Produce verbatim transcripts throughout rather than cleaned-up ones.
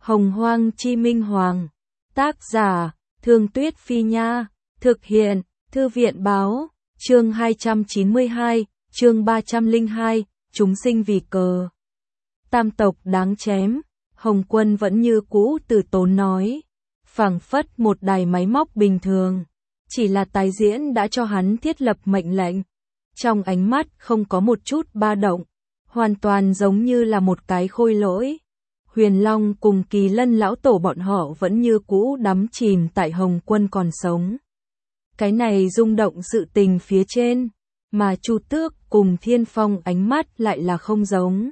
Hồng Hoang Chi Minh Hoàng. Tác giả, Thương Tuyết Phi Nha. Thực hiện, Thư viện Báo. Chương hai trăm chín mươi hai, chương ba trăm lẻ hai, chúng sinh vì cờ. Tam tộc đáng chém. Hồng Quân vẫn như cũ từ tốn nói. Phảng phất một đài máy móc bình thường. Chỉ là tái diễn đã cho hắn thiết lập mệnh lệnh. Trong ánh mắt không có một chút ba động. Hoàn toàn giống như là một cái khôi lỗi. Huyền Long cùng Kỳ Lân lão tổ bọn họ vẫn như cũ đắm chìm tại Hồng Quân còn sống. Cái này rung động sự tình phía trên, mà Chu Tước cùng Thiên Phong ánh mắt lại là không giống.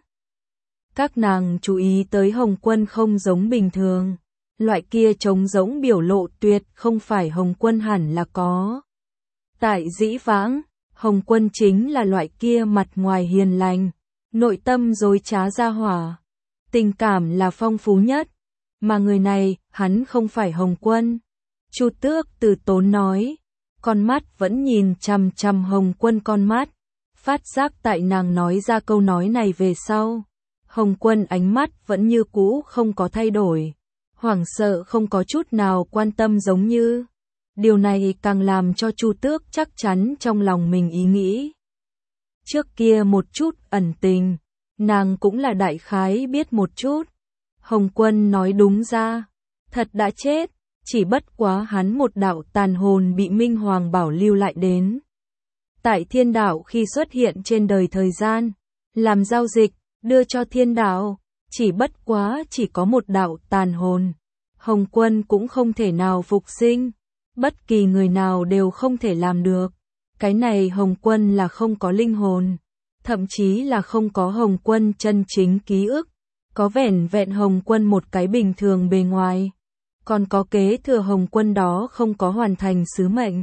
Các nàng chú ý tới Hồng Quân không giống bình thường, loại kia trống rỗng biểu lộ tuyệt không phải Hồng Quân hẳn là có. Tại dĩ vãng, Hồng Quân chính là loại kia mặt ngoài hiền lành, nội tâm dối trá ra hỏa. Tình cảm là phong phú nhất, mà người này, hắn không phải Hồng Quân. Chu Tước từ tốn nói, con mắt vẫn nhìn chằm chằm Hồng Quân con mắt, phát giác tại nàng nói ra câu nói này về sau. Hồng Quân ánh mắt vẫn như cũ không có thay đổi, hoảng sợ không có chút nào quan tâm giống như. Điều này càng làm cho Chu Tước chắc chắn trong lòng mình ý nghĩ. Trước kia một chút ẩn tình, nàng cũng là đại khái biết một chút. Hồng Quân nói đúng ra, thật đã chết, chỉ bất quá hắn một đạo tàn hồn bị Minh Hoàng bảo lưu lại đến. Tại thiên đạo khi xuất hiện trên đời thời gian, làm giao dịch, đưa cho thiên đạo, chỉ bất quá chỉ có một đạo tàn hồn. Hồng Quân cũng không thể nào phục sinh, bất kỳ người nào đều không thể làm được. Cái này Hồng Quân là không có linh hồn. Thậm chí là không có Hồng Quân chân chính ký ức, có vẻn vẹn Hồng Quân một cái bình thường bề ngoài, còn có kế thừa Hồng Quân đó không có hoàn thành sứ mệnh.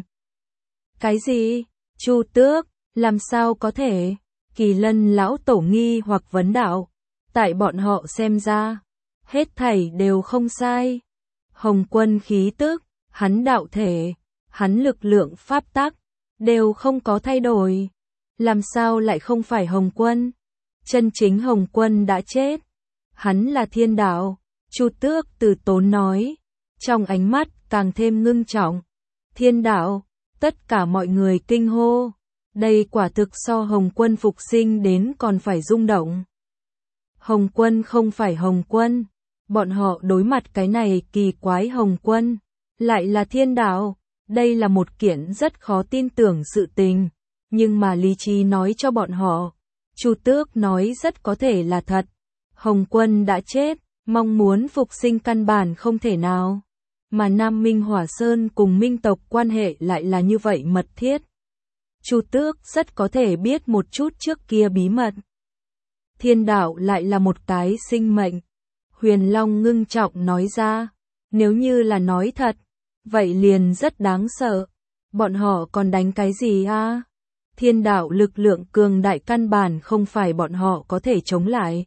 Cái gì? Chu Tước, làm sao có thể? Kỳ Lân lão tổ nghi hoặc vấn đạo, tại bọn họ xem ra, hết thảy đều không sai. Hồng Quân khí tức, hắn đạo thể, hắn lực lượng pháp tắc, đều không có thay đổi. Làm sao lại không phải Hồng Quân? Chân chính Hồng Quân đã chết. Hắn là thiên đạo. Chu Tước từ tốn nói. Trong ánh mắt càng thêm ngưng trọng. Thiên đạo. Tất cả mọi người kinh hô. Đây quả thực so Hồng Quân phục sinh đến còn phải rung động. Hồng Quân không phải Hồng Quân. Bọn họ đối mặt cái này kỳ quái Hồng Quân. Lại là thiên đạo. Đây là một kiện rất khó tin tưởng sự tình. Nhưng mà lý trí nói cho bọn họ, Chu Tước nói rất có thể là thật. Hồng Quân đã chết, mong muốn phục sinh căn bản không thể nào. Mà Nam Minh Hỏa Sơn cùng Minh tộc quan hệ lại là như vậy mật thiết. Chu Tước rất có thể biết một chút trước kia bí mật. Thiên đạo lại là một cái sinh mệnh. Huyền Long ngưng trọng nói ra, nếu như là nói thật, vậy liền rất đáng sợ. Bọn họ còn đánh cái gì a? Thiên đạo lực lượng cường đại căn bản không phải bọn họ có thể chống lại.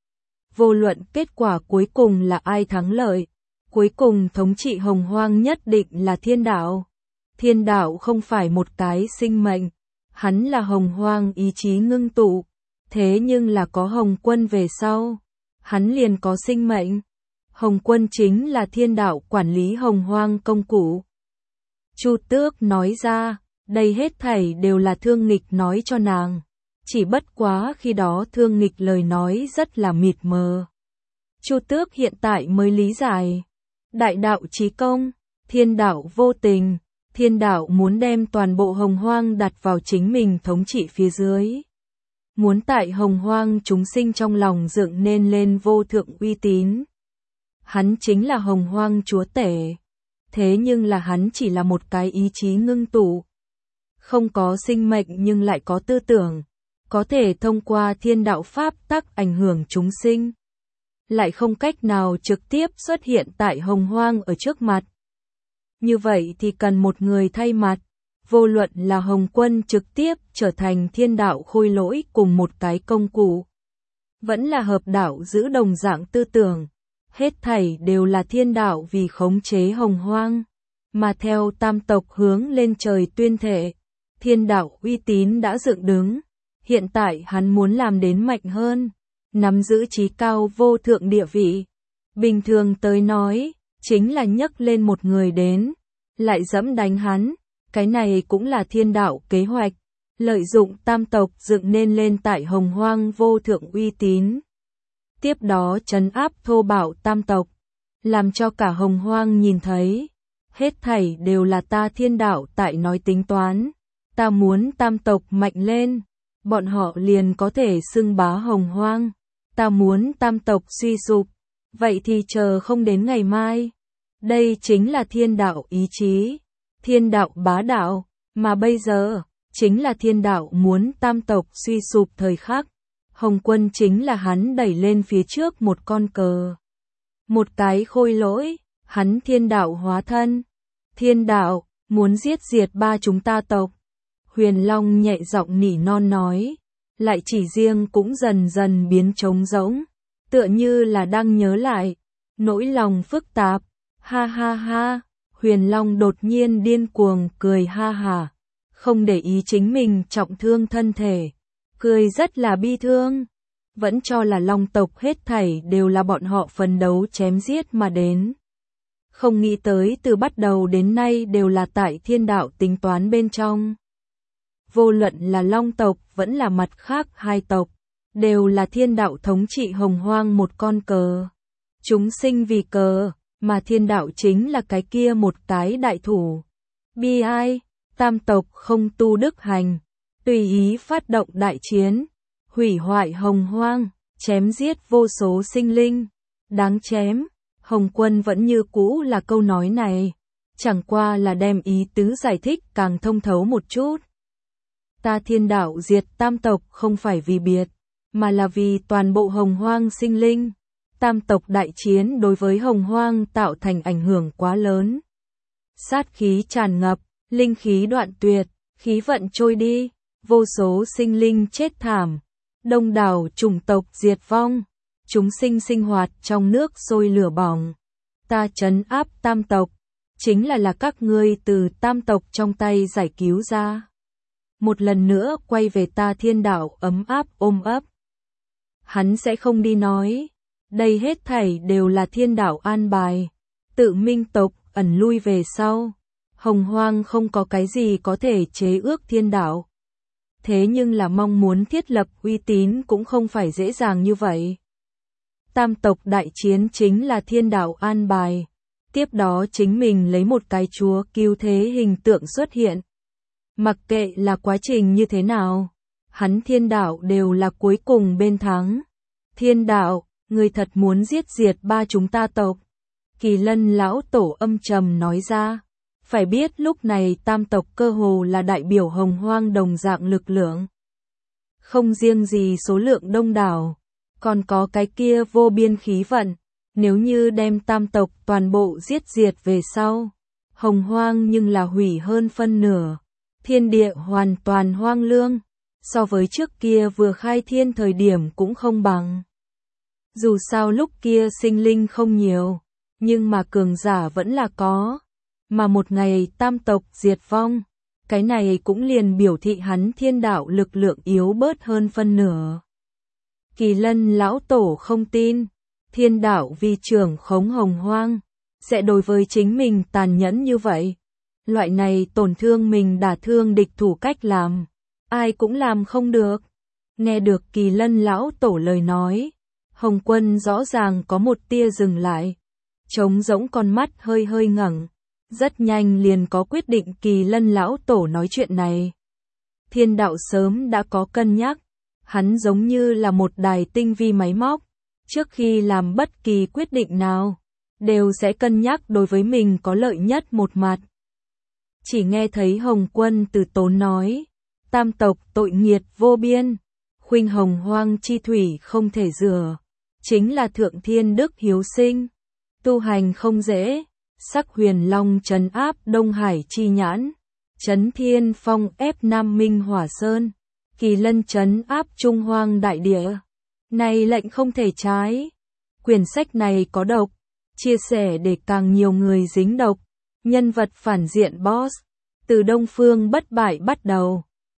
Vô luận kết quả cuối cùng là ai thắng lợi, cuối cùng thống trị Hồng Hoang nhất định là thiên đạo. Thiên đạo không phải một cái sinh mệnh, hắn là Hồng Hoang ý chí ngưng tụ, thế nhưng là có Hồng Quân về sau, hắn liền có sinh mệnh. Hồng Quân chính là thiên đạo quản lý Hồng Hoang công cụ. Chu Tước nói ra, đây hết thảy đều là Thương Nghịch nói cho nàng. Chỉ bất quá khi đó Thương Nghịch lời nói rất là mịt mờ. Chu Tước hiện tại mới lý giải. Đại đạo chí công, thiên đạo vô tình, thiên đạo muốn đem toàn bộ Hồng Hoang đặt vào chính mình thống trị phía dưới. Muốn tại Hồng Hoang chúng sinh trong lòng dựng nên lên vô thượng uy tín. Hắn chính là Hồng Hoang chúa tể. Thế nhưng là hắn chỉ là một cái ý chí ngưng tụ. Không có sinh mệnh nhưng lại có tư tưởng, có thể thông qua thiên đạo pháp tắc ảnh hưởng chúng sinh. Lại không cách nào trực tiếp xuất hiện tại Hồng Hoang ở trước mặt. Như vậy thì cần một người thay mặt, vô luận là Hồng Quân trực tiếp trở thành thiên đạo khôi lỗi cùng một cái công cụ. Vẫn là hợp đạo giữ đồng dạng tư tưởng, hết thảy đều là thiên đạo vì khống chế Hồng Hoang, mà theo tam tộc hướng lên trời tuyên thệ. Thiên đạo uy tín đã dựng đứng, hiện tại hắn muốn làm đến mạnh hơn, nắm giữ chí cao vô thượng địa vị. Bình thường tới nói, chính là nhấc lên một người đến, lại dẫm đánh hắn, cái này cũng là thiên đạo kế hoạch, lợi dụng tam tộc dựng nên lên tại Hồng Hoang vô thượng uy tín. Tiếp đó trấn áp thô bạo tam tộc, làm cho cả Hồng Hoang nhìn thấy, hết thảy đều là ta thiên đạo tại nói tính toán, ta muốn tam tộc mạnh lên, bọn họ liền có thể xưng bá Hồng Hoang, ta muốn tam tộc suy sụp, vậy thì chờ không đến ngày mai. Đây chính là thiên đạo ý chí, thiên đạo bá đạo, mà bây giờ, chính là thiên đạo muốn tam tộc suy sụp thời khắc. Hồng Quân chính là hắn đẩy lên phía trước một con cờ. Một cái khôi lỗi, hắn thiên đạo hóa thân. Thiên đạo, muốn giết diệt ba chúng ta tộc. Huyền Long nhẹ giọng nỉ non nói, lại chỉ riêng cũng dần dần biến trống rỗng, tựa như là đang nhớ lại, nỗi lòng phức tạp, ha ha ha, Huyền Long đột nhiên điên cuồng cười ha hả, không để ý chính mình trọng thương thân thể, cười rất là bi thương, vẫn cho là Long tộc hết thảy đều là bọn họ phấn đấu chém giết mà đến. Không nghĩ tới từ bắt đầu đến nay đều là tại thiên đạo tính toán bên trong. Vô luận là Long tộc vẫn là mặt khác hai tộc, đều là thiên đạo thống trị Hồng Hoang một con cờ. Chúng sinh vì cờ, mà thiên đạo chính là cái kia một cái đại thủ. Bi ai, tam tộc không tu đức hành, tùy ý phát động đại chiến, hủy hoại Hồng Hoang, chém giết vô số sinh linh. Đáng chém, Hồng Quân vẫn như cũ là câu nói này, chẳng qua là đem ý tứ giải thích càng thông thấu một chút. Ta thiên đạo diệt tam tộc không phải vì biệt, mà là vì toàn bộ Hồng Hoang sinh linh. Tam tộc đại chiến đối với Hồng Hoang tạo thành ảnh hưởng quá lớn. Sát khí tràn ngập, linh khí đoạn tuyệt, khí vận trôi đi, vô số sinh linh chết thảm, đông đảo chủng tộc diệt vong, chúng sinh sinh hoạt trong nước sôi lửa bỏng. Ta trấn áp tam tộc, chính là là các ngươi từ tam tộc trong tay giải cứu ra. Một lần nữa quay về ta thiên đạo ấm áp ôm ấp. Hắn sẽ không đi nói, đây hết thảy đều là thiên đạo an bài, tự minh tộc ẩn lui về sau. Hồng Hoang không có cái gì có thể chế ước thiên đạo. Thế nhưng là mong muốn thiết lập uy tín cũng không phải dễ dàng như vậy. Tam tộc đại chiến chính là thiên đạo an bài. Tiếp đó chính mình lấy một cái chúa cứu thế hình tượng xuất hiện. Mặc kệ là quá trình như thế nào, hắn thiên đạo đều là cuối cùng bên thắng. Thiên đạo, người thật muốn giết diệt ba chúng ta tộc. Kỳ Lân lão tổ âm trầm nói ra. Phải biết lúc này tam tộc cơ hồ là đại biểu Hồng Hoang đồng dạng lực lượng. Không riêng gì số lượng đông đảo, còn có cái kia vô biên khí vận. Nếu như đem tam tộc toàn bộ giết diệt về sau, Hồng Hoang nhưng là hủy hơn phân nửa. Thiên địa hoàn toàn hoang lương, so với trước kia vừa khai thiên thời điểm cũng không bằng. Dù sao lúc kia sinh linh không nhiều, nhưng mà cường giả vẫn là có. Mà một ngày tam tộc diệt vong, cái này cũng liền biểu thị hắn thiên đạo lực lượng yếu bớt hơn phân nửa. Kỳ Lân lão tổ không tin, thiên đạo vì trưởng khống Hồng Hoang, sẽ đối với chính mình tàn nhẫn như vậy. Loại này tổn thương mình đả thương địch thủ cách làm, ai cũng làm không được. Nghe được Kỳ Lân lão tổ lời nói, Hồng Quân rõ ràng có một tia dừng lại, trống rỗng con mắt hơi hơi ngẩng. Rất nhanh liền có quyết định Kỳ Lân lão tổ nói chuyện này. Thiên đạo sớm đã có cân nhắc, hắn giống như là một đài tinh vi máy móc, trước khi làm bất kỳ quyết định nào, đều sẽ cân nhắc đối với mình có lợi nhất một mặt. Chỉ nghe thấy Hồng Quân từ tốn nói, tam tộc tội nghiệt vô biên, khuynh Hồng Hoang chi thủy không thể rửa, chính là thượng thiên đức hiếu sinh, tu hành không dễ. Sắc Huyền Long trấn áp Đông Hải chi nhãn, trấn Thiên Phong ép Nam Minh Hỏa Sơn, Kỳ Lân trấn áp Trung Hoang đại địa. Này lệnh không thể trái. Quyển sách này có độc, chia sẻ để càng nhiều người dính độc. Nhân vật phản diện boss, từ Đông Phương bất bại bắt đầu.